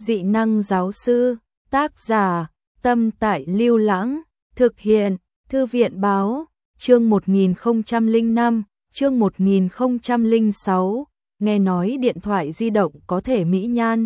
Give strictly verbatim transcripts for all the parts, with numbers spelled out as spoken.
Dị năng giáo sư, tác giả, Tâm Tại Lưu Lãng, thực hiện, Thư viện báo, chương một nghìn không trăm lẻ năm, chương một nghìn không trăm lẻ sáu, nghe nói điện thoại di động có thể mỹ nhan.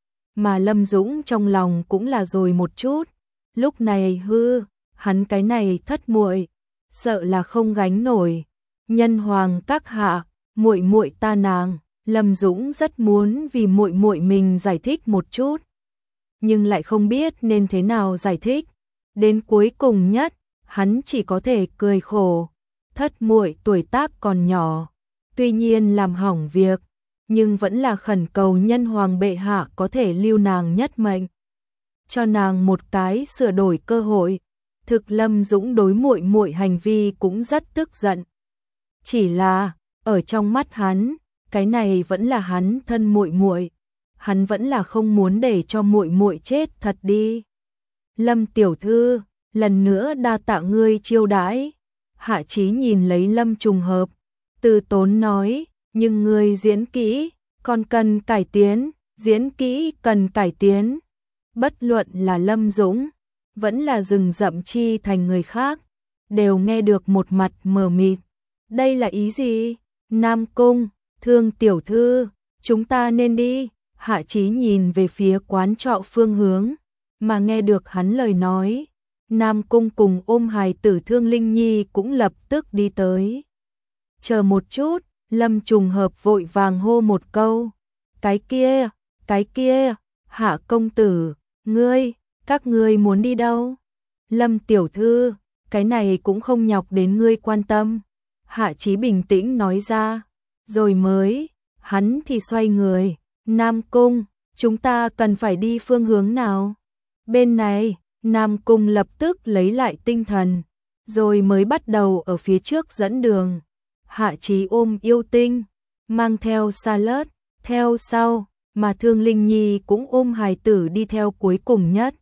Mà Lâm Dũng trong lòng cũng là rồi một chút, lúc này hư, hắn cái này thất muội, sợ là không gánh nổi. Nhân hoàng các hạ, muội muội ta nàng, Lâm Dũng rất muốn vì muội muội mình giải thích một chút, nhưng lại không biết nên thế nào giải thích. Đến cuối cùng nhất, hắn chỉ có thể cười khổ. Thất muội tuổi tác còn nhỏ, tuy nhiên làm hỏng việc, nhưng vẫn là khẩn cầu nhân hoàng bệ hạ có thể lưu nàng nhất mệnh, cho nàng một cái sửa đổi cơ hội. Thực Lâm Dũng đối muội muội hành vi cũng rất tức giận. Chỉ là, ở trong mắt hắn, cái này vẫn là hắn thân muội muội, hắn vẫn là không muốn để cho muội muội chết thật đi. Lâm tiểu thư, lần nữa đa tạ ngươi chiêu đãi. Hạ Chí nhìn lấy Lâm Trùng Hợp, từ tốn nói, nhưng ngươi diễn kỹ, còn cần cải tiến, diễn kỹ cần cải tiến. Bất luận là Lâm Dũng, vẫn là Rừng Rậm Chi Thành người khác, đều nghe được một mặt mờ mịt. Đây là ý gì? Nam Cung, Thương tiểu thư, chúng ta nên đi. Hạ Chí nhìn về phía quán trọ phương hướng, mà nghe được hắn lời nói, Nam Cung cùng ôm hài tử Thương Linh Nhi cũng lập tức đi tới. Chờ một chút, Lâm Trùng Hợp vội vàng hô một câu. Cái kia, cái kia, Hạ công tử, ngươi, các ngươi muốn đi đâu? Lâm tiểu thư, cái này cũng không nhọc đến ngươi quan tâm. Hạ Chí bình tĩnh nói ra, rồi mới, hắn thì xoay người. Nam Cung, chúng ta cần phải đi phương hướng nào? Bên này, Nam Cung lập tức lấy lại tinh thần, rồi mới bắt đầu ở phía trước dẫn đường. Hạ Chí ôm yêu tinh, mang theo Salad, theo sau, mà Thương Linh Nhi cũng ôm hài tử đi theo cuối cùng nhất.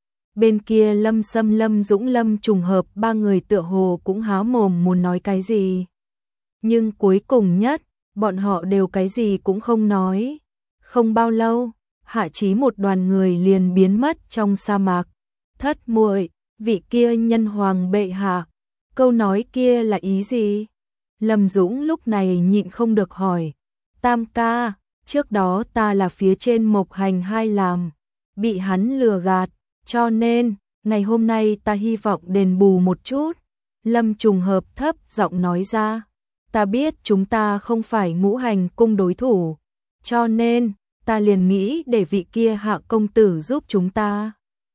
Bên kia Lâm Sâm, Lâm Dũng, Lâm Trùng Hợp ba người tựa hồ cũng há mồm muốn nói cái gì. Nhưng cuối cùng nhất, bọn họ đều cái gì cũng không nói. Không bao lâu, Hạ Chí một đoàn người liền biến mất trong sa mạc. Thất muội, vị kia nhân hoàng bệ hạ, câu nói kia là ý gì? Lâm Dũng lúc này nhịn không được hỏi. Tam ca, trước đó ta là phía trên Mộc Hành hai làm, bị hắn lừa gạt, cho nên, ngày hôm nay ta hy vọng đền bù một chút. Lâm Trùng Hợp thấp giọng nói ra, ta biết chúng ta không phải Ngũ Hành cung đối thủ, cho nên, ta liền nghĩ để vị kia Hạ công tử giúp chúng ta.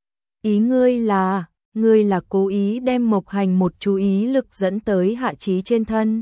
Ý ngươi là, ngươi là cố ý đem Mộc Hành một chú ý lực dẫn tới Hạ Chí trên thân.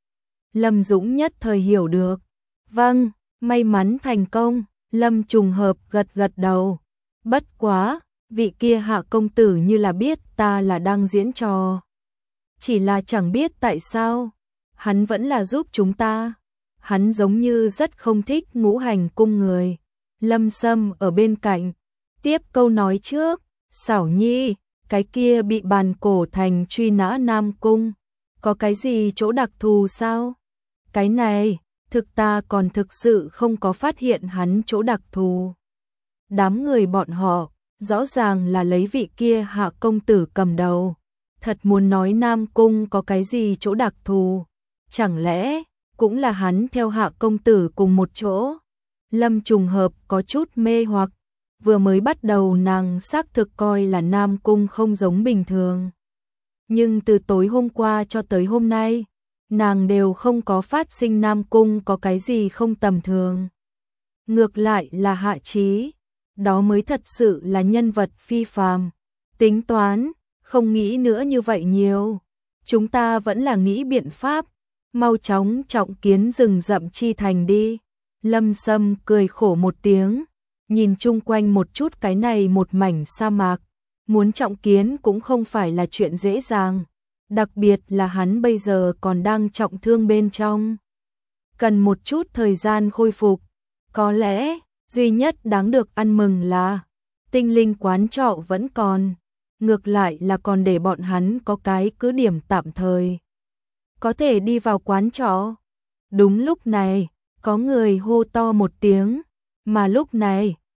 Lâm Dũng nhất thời hiểu được. Vâng, may mắn thành công. Lâm Trùng Hợp gật gật đầu. Bất quá, vị kia Hạ công tử như là biết ta là đang diễn trò. Chỉ là chẳng biết tại sao, hắn vẫn là giúp chúng ta. Hắn giống như rất không thích Ngũ Hành cung người. Lâm Sâm ở bên cạnh, tiếp câu nói trước. Xảo Nhi, cái kia bị bàn cổ thành truy nã Nam Cung, có cái gì chỗ đặc thù sao? Cái này, thực ta còn thực sự không có phát hiện hắn chỗ đặc thù. Đám người bọn họ, rõ ràng là lấy vị kia Hạ công tử cầm đầu. Thật muốn nói Nam Cung có cái gì chỗ đặc thù, chẳng lẽ cũng là hắn theo Hạ công tử cùng một chỗ? Lâm Trùng Hợp có chút mê hoặc. Vừa mới bắt đầu nàng xác thực coi là Nam Cung không giống bình thường. Nhưng từ tối hôm qua cho tới hôm nay, nàng đều không có phát sinh Nam Cung có cái gì không tầm thường. Ngược lại là Hạ Chí, đó mới thật sự là nhân vật phi phàm. Tính toán, không nghĩ nữa như vậy nhiều. Chúng ta vẫn là nghĩ biện pháp, mau chóng trọng kiến Rừng Rậm Chi Thành đi. Lâm Sâm cười khổ một tiếng. Nhìn chung quanh một chút cái này một mảnh sa mạc, muốn trọng kiến cũng không phải là chuyện dễ dàng, đặc biệt là hắn bây giờ còn đang trọng thương bên trong. Cần một chút thời gian khôi phục, có lẽ, duy nhất đáng được ăn mừng là, tinh linh quán trọ vẫn còn, ngược lại là còn để bọn hắn có cái cứ điểm tạm thời. Có thể đi vào quán trọ. Đúng lúc này, có người hô to một tiếng. Mà lúc này,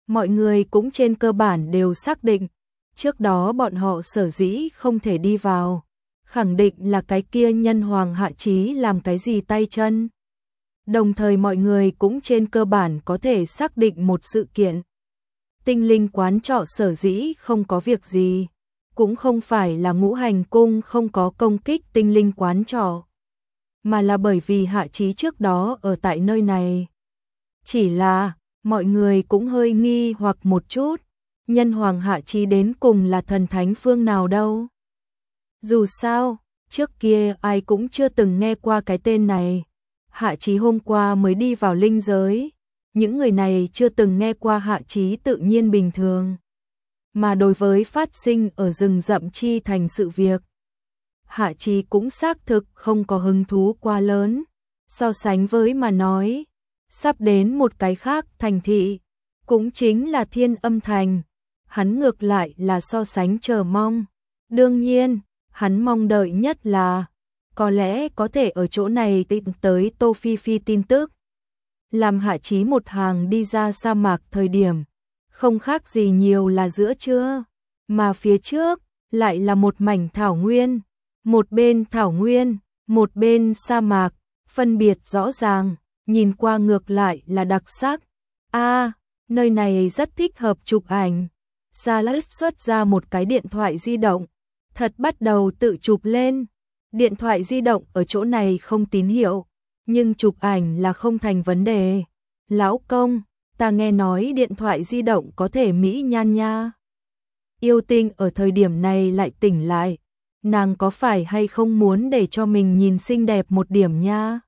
mọi người cũng trên cơ bản đều xác định, trước đó bọn họ sở dĩ không thể đi vào, khẳng định là cái kia nhân hoàng Hạ Chí làm cái gì tay chân. Đồng thời mọi người cũng trên cơ bản có thể xác định một sự kiện. Tinh linh quán trọ sở dĩ không có việc gì, cũng không phải là Ngũ Hành Cung không có công kích tinh linh quán trọ, mà là bởi vì Hạ Chí trước đó ở tại nơi này. Chỉ là, mọi người cũng hơi nghi hoặc một chút, nhân hoàng Hạ Chí đến cùng là thần thánh phương nào đâu. Dù sao, trước kia ai cũng chưa từng nghe qua cái tên này. Hạ Chí hôm qua mới đi vào linh giới, những người này chưa từng nghe qua Hạ Chí tự nhiên bình thường. Mà đối với phát sinh ở rừng rậm chi thành sự việc, Hạ Chí cũng xác thực không có hứng thú quá lớn. So sánh với mà nói, sắp đến một cái khác thành thị, cũng chính là Thiên Âm Thành, hắn ngược lại là so sánh chờ mong. Đương nhiên, hắn mong đợi nhất là có lẽ có thể ở chỗ này tìm tới Tô Phi Phi tin tức. Làm Hạ Chí một hàng đi ra sa mạc thời điểm, không khác gì nhiều là giữa trưa, mà phía trước lại là một mảnh thảo nguyên, một bên thảo nguyên, một bên sa mạc, phân biệt rõ ràng, nhìn qua ngược lại là đặc sắc. A, à, nơi này rất thích hợp chụp ảnh. Salas xuất ra một cái điện thoại di động, thật bắt đầu tự chụp lên. Điện thoại di động ở chỗ này không tín hiệu, nhưng chụp ảnh là không thành vấn đề. Lão công, ta nghe nói điện thoại di động có thể mỹ nhan nha. Yêu Tinh ở thời điểm này lại tỉnh lại, nàng có phải hay không muốn để cho mình nhìn xinh đẹp một điểm nha?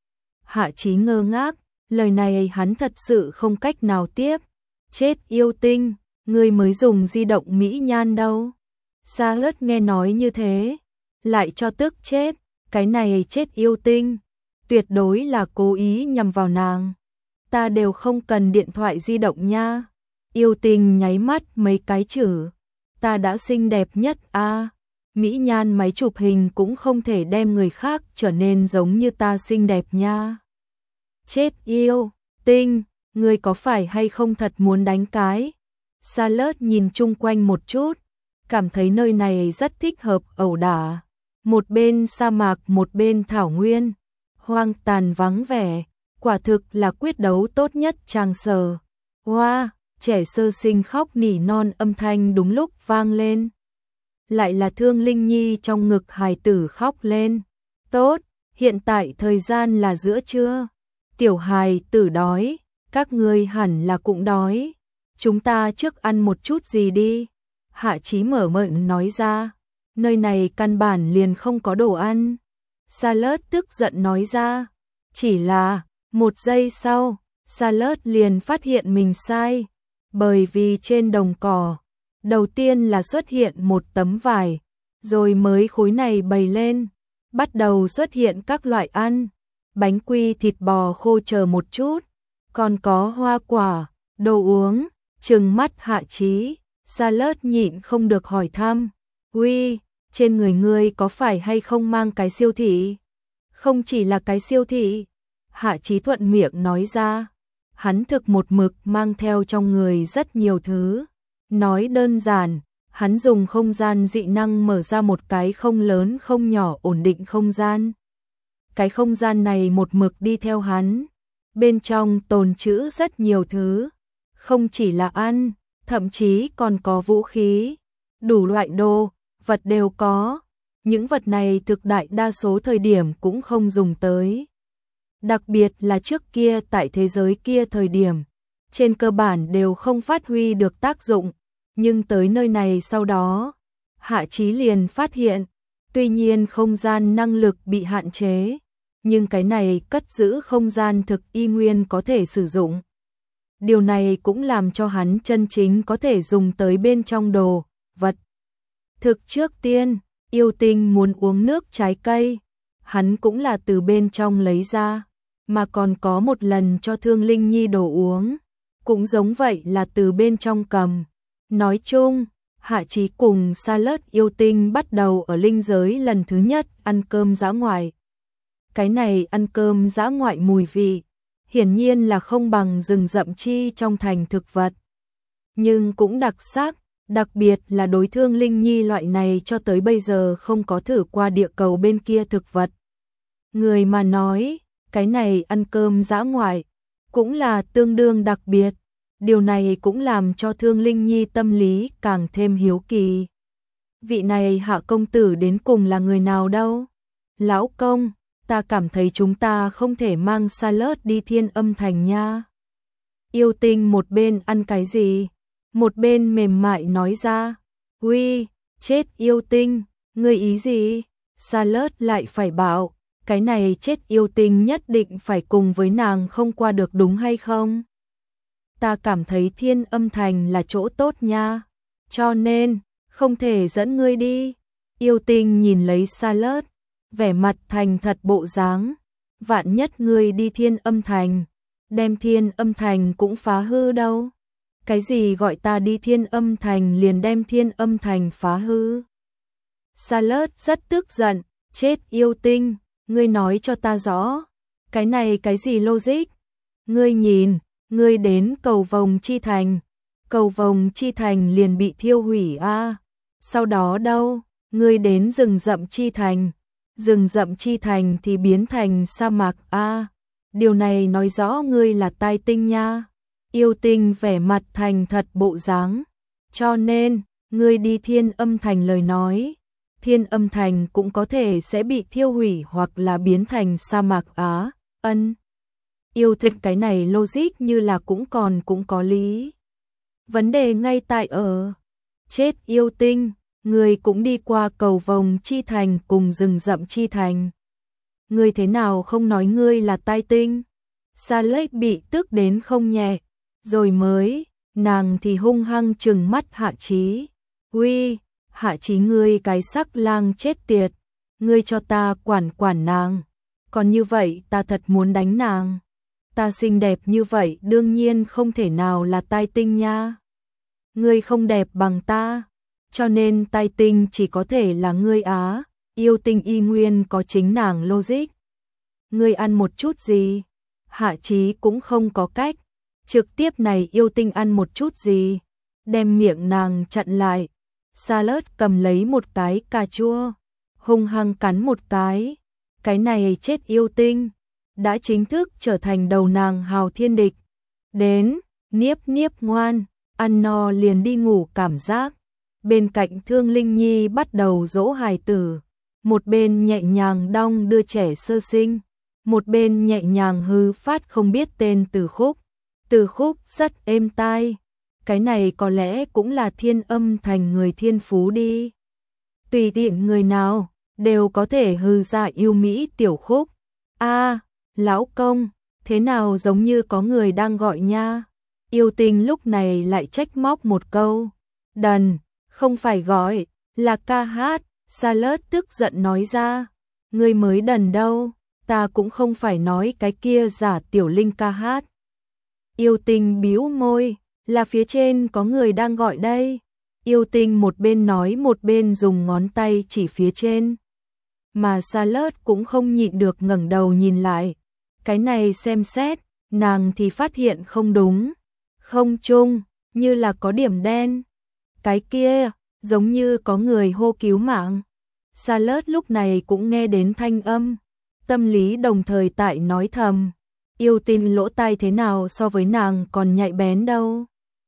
Hạ Chí ngơ ngác, lời này hắn thật sự không cách nào tiếp. Chết Yêu Tinh, ngươi mới dùng di động mỹ nhan đâu. Salas nghe nói như thế, lại cho tức chết, cái này chết Yêu Tinh, tuyệt đối là cố ý nhằm vào nàng. Ta đều không cần điện thoại di động nha. Yêu Tinh nháy mắt mấy cái chữ, ta đã xinh đẹp nhất a, à, mỹ nhan máy chụp hình cũng không thể đem người khác trở nên giống như ta xinh đẹp nha. Chết Yêu Tinh, ngươi có phải hay không thật muốn đánh cái? Salas nhìn chung quanh một chút, cảm thấy nơi này rất thích hợp ẩu đả. Một bên sa mạc, một bên thảo nguyên, hoang tàn vắng vẻ, quả thực là quyết đấu tốt nhất trang sở. Hoa, wow, trẻ sơ sinh khóc nỉ non âm thanh đúng lúc vang lên. Lại là Thương Linh Nhi trong ngực hài tử khóc lên. Tốt, hiện tại thời gian là giữa trưa. Tiểu hài tử đói, các ngươi hẳn là cũng đói. Chúng ta trước ăn một chút gì đi. Hạ Chí mở miệng nói ra. Nơi này căn bản liền không có đồ ăn. Salas tức giận nói ra. Chỉ là, một giây sau, Salas liền phát hiện mình sai. Bởi vì trên đồng cỏ, đầu tiên là xuất hiện một tấm vải, rồi mới khối này bày lên, bắt đầu xuất hiện các loại ăn, bánh quy thịt bò khô chờ một chút, còn có hoa quả, đồ uống. Trừng mắt Hạ Chí, Salas nhịn không được hỏi thăm. Uy, trên người ngươi có phải hay không mang cái siêu thị? Không chỉ là cái siêu thị. Hạ Chí thuận miệng nói ra. Hắn thực một mực mang theo trong người rất nhiều thứ. Nói đơn giản, hắn dùng không gian dị năng mở ra một cái không lớn không nhỏ ổn định không gian. Cái không gian này một mực đi theo hắn. Bên trong tồn trữ rất nhiều thứ. Không chỉ là ăn, thậm chí còn có vũ khí. Đủ loại đồ, vật đều có. Những vật này thực đại đa số thời điểm cũng không dùng tới. Đặc biệt là trước kia tại thế giới kia thời điểm, trên cơ bản đều không phát huy được tác dụng, nhưng tới nơi này sau đó, Hạ Chí liền phát hiện, tuy nhiên không gian năng lực bị hạn chế, nhưng cái này cất giữ không gian thực y nguyên có thể sử dụng. Điều này cũng làm cho hắn chân chính có thể dùng tới bên trong đồ, vật. Thực trước tiên, Yêu Tinh muốn uống nước trái cây, hắn cũng là từ bên trong lấy ra, mà còn có một lần cho Thương Linh Nhi đồ uống, cũng giống vậy là từ bên trong cầm. Nói chung, Hạ Chí cùng Salas Yêu Tinh bắt đầu ở linh giới lần thứ nhất ăn cơm dã ngoại. Cái này ăn cơm dã ngoại mùi vị, hiển nhiên là không bằng rừng rậm chi trong thành thực vật. nhưng cũng đặc sắc, đặc biệt là đối Thương Linh Nhi loại này cho tới bây giờ không có thử qua địa cầu bên kia thực vật. Người mà nói, cái này ăn cơm dã ngoại, cũng là tương đương đặc biệt. Điều này cũng làm cho Thương Linh Nhi tâm lý càng thêm hiếu kỳ. Vị này Hạ công tử đến cùng là người nào đâu? Lão công, ta cảm thấy chúng ta không thể mang salad đi Thiên Âm Thành nha. Yêu Tinh một bên ăn cái gì, một bên mềm mại nói ra. Uy, chết Yêu Tinh, ngươi ý gì? Salad lại phải bảo, cái này chết Yêu Tinh nhất định phải cùng với nàng không qua được đúng hay không? Ta cảm thấy Thiên Âm Thành là chỗ tốt nha, cho nên không thể dẫn ngươi đi. Yêu Tinh nhìn lấy salad, vẻ mặt thành thật bộ dáng. Vạn nhất ngươi đi Thiên Âm Thành, đem Thiên Âm Thành cũng phá hư đâu. Cái gì gọi ta đi Thiên Âm Thành liền đem Thiên Âm Thành phá hư? Salad rất tức giận, chết Yêu Tinh, ngươi nói cho ta rõ, cái này cái gì logic? Ngươi nhìn, ngươi đến cầu vồng chi thành, cầu vồng chi thành liền bị thiêu hủy a. À. Sau đó đâu, ngươi đến rừng rậm chi thành, rừng rậm chi thành thì biến thành sa mạc a. À. Điều này nói rõ ngươi là tai tinh nha. Yêu Tinh vẻ mặt thành thật bộ dáng. Cho nên, ngươi đi Thiên Âm Thành lời nói, Thiên Âm Thành cũng có thể sẽ bị thiêu hủy hoặc là biến thành sa mạc á. Ân. Yêu Tinh cái này logic như là cũng còn cũng có lý. Vấn đề ngay tại ở, chết Yêu Tinh, ngươi cũng đi qua cầu vồng chi thành cùng rừng rậm chi thành. Ngươi thế nào không nói ngươi là tai tinh? Saleh bị tức đến không nhẹ, rồi mới, nàng thì hung hăng trừng mắt Hạ Chí. Uy, Hạ Chí ngươi cái sắc lang chết tiệt, ngươi cho ta quản quản nàng, còn như vậy ta thật muốn đánh nàng. Ta xinh đẹp như vậy đương nhiên không thể nào là tai tinh nha. Ngươi không đẹp bằng ta, cho nên tai tinh chỉ có thể là ngươi á. Yêu Tinh y nguyên có chính nàng logic. Ngươi ăn một chút gì? Hạ Chí cũng không có cách, trực tiếp này Yêu Tinh ăn một chút gì, đem miệng nàng chặn lại. Salad cầm lấy một cái cà chua, hung hăng cắn một cái. Cái này chết Yêu Tinh, đã chính thức trở thành đầu nàng hào thiên địch. Đến, niếp niếp ngoan, ăn no liền đi ngủ cảm giác. Bên cạnh Thương Linh Nhi bắt đầu dỗ hài tử, một bên nhẹ nhàng đong đưa trẻ sơ sinh, một bên nhẹ nhàng hư phát không biết tên từ khúc. Từ khúc rất êm tai, cái này có lẽ cũng là Thiên Âm Thành người thiên phú đi. Tùy tiện người nào, đều có thể hư ra yêu mỹ tiểu khúc. A, à, lão công, thế nào giống như có người đang gọi nha. Yêu Tinh lúc này lại trách móc một câu. Đần, không phải gọi, là ca hát. Salad tức giận nói ra. Ngươi mới đần đâu, ta cũng không phải nói cái kia giả tiểu linh ca hát. Yêu Tinh bĩu môi, là phía trên có người đang gọi đây. Yêu Tinh một bên nói một bên dùng ngón tay chỉ phía trên. Mà Salad cũng không nhịn được ngẩng đầu nhìn lại. Cái này xem xét, nàng thì phát hiện không đúng. Không chung, như là có điểm đen. Cái kia, giống như có người hô cứu mạng. Salad lúc này cũng nghe đến thanh âm. Tâm lý đồng thời tại nói thầm. Yêu Tinh lỗ tai thế nào so với nàng còn nhạy bén đâu.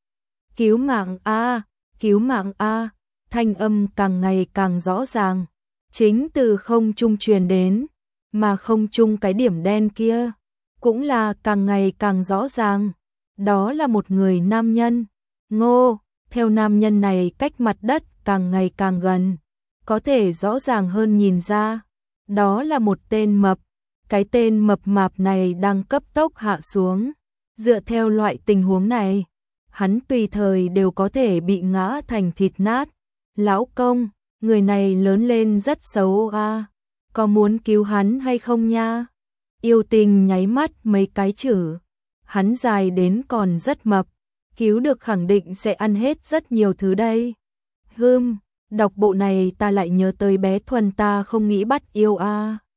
Cứu mạng a, cứu mạng a, thanh âm càng ngày càng rõ ràng. Chính từ không trung truyền đến, mà không trung cái điểm đen kia, cũng là càng ngày càng rõ ràng. Đó là một người nam nhân. Ngô, theo nam nhân này cách mặt đất càng ngày càng gần, có thể rõ ràng hơn nhìn ra. Đó là một tên mập. Cái tên mập mạp này đang cấp tốc hạ xuống. Dựa theo loại tình huống này, hắn tùy thời đều có thể bị ngã thành thịt nát. Lão công, người này lớn lên rất xấu a, à. Có muốn cứu hắn hay không nha? Yêu Tinh nháy mắt mấy cái chữ. Hắn dài đến còn rất mập, cứu được khẳng định sẽ ăn hết rất nhiều thứ đây. Hừm, đọc bộ này ta lại nhớ tới bé Thuần ta không nghĩ bắt yêu a. À.